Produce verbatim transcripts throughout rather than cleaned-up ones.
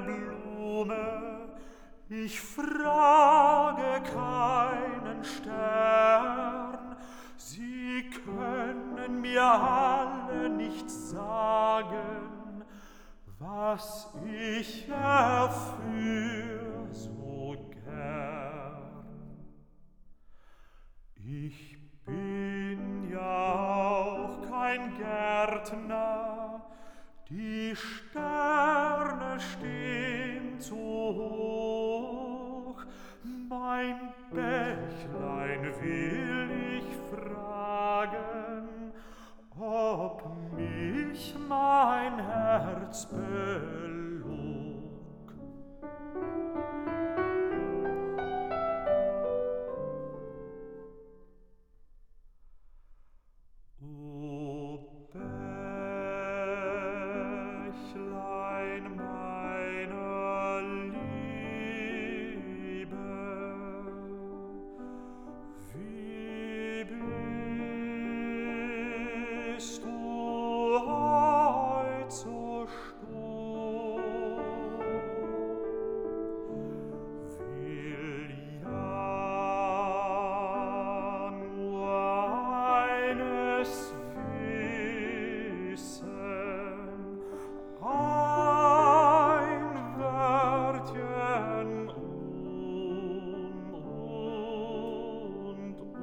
Blume, ich frage keinen Stern, sie können mir alle nicht sagen, was ich erführ so gern. Ich bin ja auch kein Gärtner, die Sterne stehen zu hoch, mein Bächlein will ich fragen, ob mich mein Herz belog. O Bächlein meiner Liebe, wie bist du heut so stumm? Will ja nur eines wissen, ein Wörtchen um und um.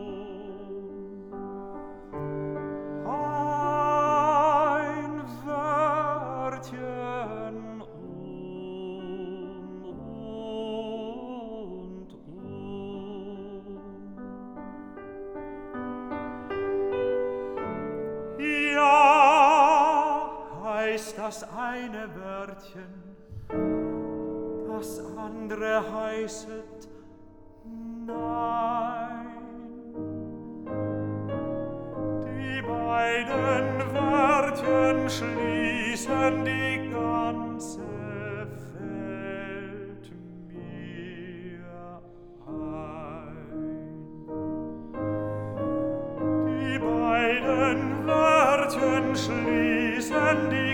Ein Wörtchen um und um. Ja, heißt das eine Wörtchen, das andere heißet nein. Die beiden Wörtchen schließen die ganze Welt mir ein. Die beiden Wörtchen schließen die